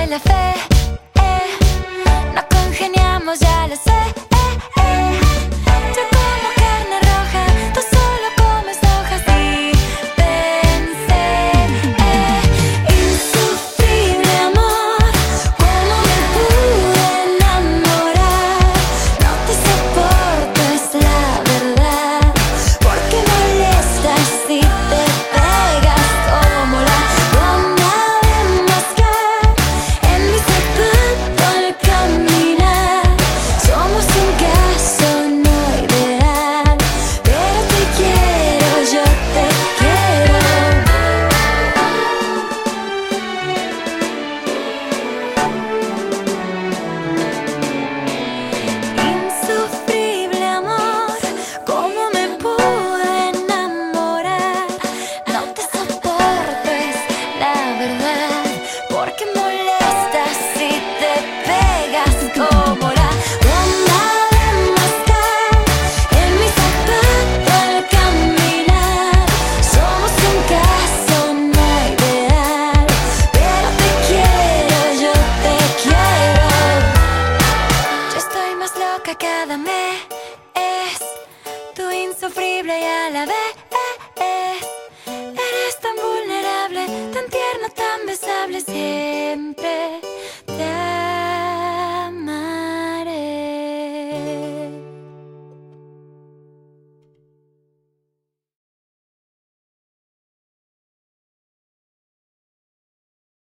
pierde la fe, no congeniamos, ya lo sé. Yo como carne roja, tú solo comes hojas y pensé, insufrible amor, ¿cómo me pude enamorar? No te soporto, es la verdad, porque molestas si te pegas como la goma de mascar en mi zapato al caminar. Somos un caso no ideal, pero te quiero, yo te quiero. Insufrible amor, ¿cómo me pude enamorar? No te soporto, es la verdad, porque molestas si te pegas como la goma de mascar en mi zapato al caminar. Somos un caso no ideal, pero te quiero, yo te quiero. Yo estoy más loca cada mes, tú insufrible y a la vez. Eres tan vulnerable, tan tierno, tan besable siempre.